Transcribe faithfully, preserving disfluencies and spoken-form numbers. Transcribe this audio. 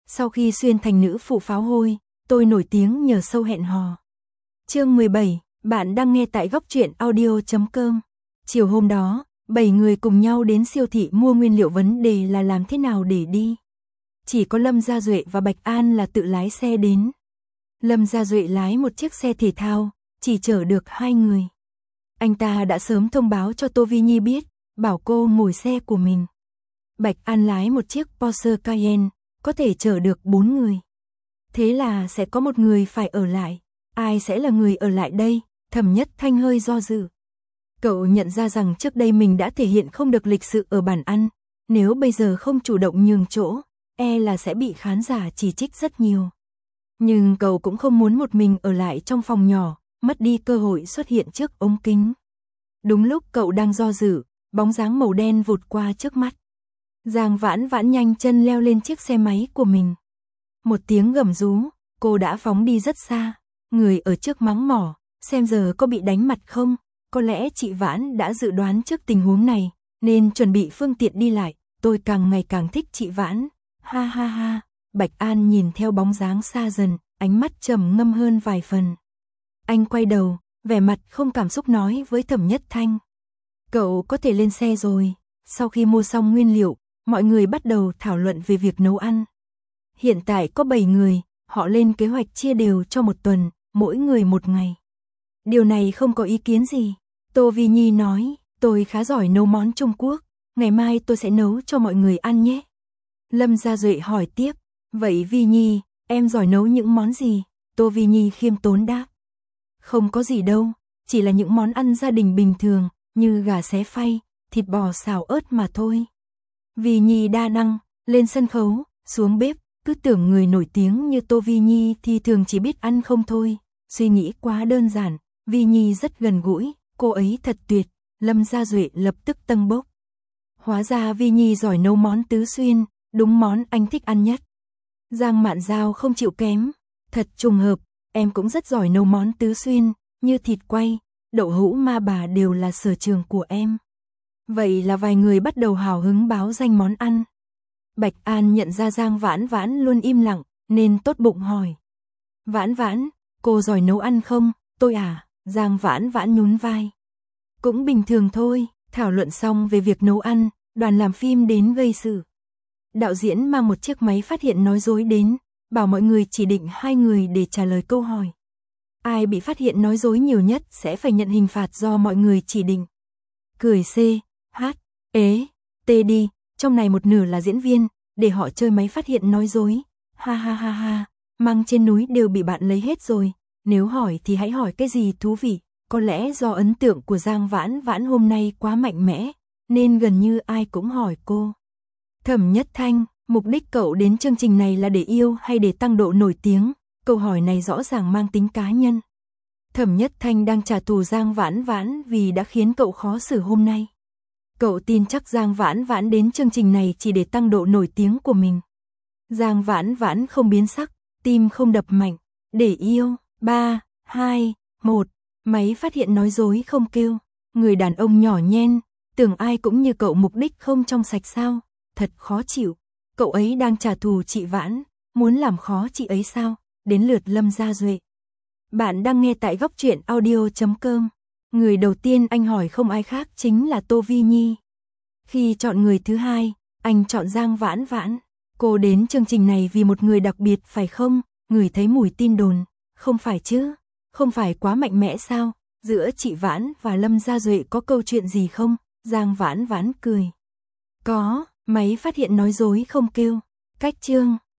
Sau khi xuyên thành nữ phụ pháo hôi, tôi nổi tiếng nhờ show hẹn hò. Chương mười bảy, bạn đang nghe tại góc truyện audio chấm com. Chiều hôm đó, bảy người cùng nhau đến siêu thị mua nguyên liệu, vấn đề là làm thế nào để đi. Chỉ có Lâm Gia Duệ và Bạch An là tự lái xe đến. Lâm Gia Duệ lái một chiếc xe thể thao, chỉ chở được hai người. Anh ta đã sớm thông báo cho Tô Vi Nhi biết, bảo cô ngồi xe của mình. Bạch An lái một chiếc Porsche Cayenne, có thể chở được bốn người. Thế là sẽ có một người phải ở lại. Ai sẽ là người ở lại đây? Thẩm Nhất Thanh hơi do dự. Cậu nhận ra rằng trước đây mình đã thể hiện không được lịch sự ở bàn ăn. Nếu bây giờ không chủ động nhường chỗ, e là sẽ bị khán giả chỉ trích rất nhiều. Nhưng cậu cũng không muốn một mình ở lại trong phòng nhỏ, mất đi cơ hội xuất hiện trước ống kính. Đúng lúc cậu đang do dự, bóng dáng màu đen vụt qua trước mắt. Giang Vãn Vãn nhanh chân leo lên chiếc xe máy của mình. Một tiếng gầm rú, cô đã phóng đi rất xa. Người ở trước mắng mỏ, xem giờ có bị đánh mặt không? Có lẽ chị Vãn đã dự đoán trước tình huống này, nên chuẩn bị phương tiện đi lại. Tôi càng ngày càng thích chị Vãn. Ha ha ha. Bạch An nhìn theo bóng dáng xa dần, ánh mắt trầm ngâm hơn vài phần. Anh quay đầu, vẻ mặt không cảm xúc nói với Thẩm Nhất Thanh. Cậu có thể lên xe rồi. Sau khi mua xong nguyên liệu, mọi người bắt đầu thảo luận về việc nấu ăn. Hiện tại có bảy người, họ lên kế hoạch chia đều cho một tuần, mỗi người một ngày. Điều này không có ý kiến gì. Tô Vi Nhi nói, tôi khá giỏi nấu món Trung Quốc, ngày mai tôi sẽ nấu cho mọi người ăn nhé. Lâm Gia Duệ hỏi tiếp, vậy Vi Nhi, em giỏi nấu những món gì? Tô Vi Nhi khiêm tốn đáp. Không có gì đâu, chỉ là những món ăn gia đình bình thường, như gà xé phay, thịt bò xào ớt mà thôi. Vi Nhi đa năng, lên sân khấu, xuống bếp, cứ tưởng người nổi tiếng như Tô Vi Nhi thì thường chỉ biết ăn không thôi. Suy nghĩ quá đơn giản, Vi Nhi rất gần gũi, cô ấy thật tuyệt. Lâm Gia Duệ lập tức tâng bốc. Hóa ra Vi Nhi giỏi nấu món tứ xuyên, đúng món anh thích ăn nhất. Giang Mạn Giao không chịu kém, thật trùng hợp, em cũng rất giỏi nấu món tứ xuyên, như thịt quay, đậu hũ ma bà đều là sở trường của em. Vậy là vài người bắt đầu hào hứng báo danh món ăn. Bạch An nhận ra Giang Vãn Vãn luôn im lặng, nên tốt bụng hỏi. Vãn Vãn, cô giỏi nấu ăn không? Tôi à? Giang Vãn Vãn nhún vai. Cũng bình thường thôi. Thảo luận xong về việc nấu ăn, đoàn làm phim đến gây sự. Đạo diễn mang một chiếc máy phát hiện nói dối đến, bảo mọi người chỉ định hai người để trả lời câu hỏi. Ai bị phát hiện nói dối nhiều nhất sẽ phải nhận hình phạt do mọi người chỉ định. Cười C, H, ế, T đi, trong này một nửa là diễn viên, để họ chơi máy phát hiện nói dối. Ha ha ha ha, măng trên núi đều bị bạn lấy hết rồi, nếu hỏi thì hãy hỏi cái gì thú vị. Có lẽ do ấn tượng của Giang Vãn Vãn hôm nay quá mạnh mẽ, nên gần như ai cũng hỏi cô. Thẩm Nhất Thanh, mục đích cậu đến chương trình này là để yêu hay để tăng độ nổi tiếng? Câu hỏi này rõ ràng mang tính cá nhân. Thẩm Nhất Thanh đang trả thù Giang Vãn Vãn vì đã khiến cậu khó xử hôm nay. Cậu tin chắc Giang Vãn Vãn đến chương trình này chỉ để tăng độ nổi tiếng của mình. Giang Vãn Vãn không biến sắc, tim không đập mạnh. Để yêu, ba, hai, một. Máy phát hiện nói dối không kêu. Người đàn ông nhỏ nhen, tưởng ai cũng như cậu mục đích không trong sạch sao? Thật khó chịu. Cậu ấy đang trả thù chị Vãn, muốn làm khó chị ấy sao? Đến lượt Lâm Gia Duệ. Bạn đang nghe tại góc truyện audio chấm com. Người đầu tiên anh hỏi không ai khác chính là Tô Vi Nhi. Khi chọn người thứ hai, anh chọn Giang Vãn Vãn. Cô đến chương trình này vì một người đặc biệt phải không? Người thấy mùi tin đồn. Không phải chứ? Không phải quá mạnh mẽ sao? Giữa chị Vãn và Lâm Gia Duệ có câu chuyện gì không? Giang Vãn Vãn cười. Có, máy phát hiện nói dối không kêu. Cách chương.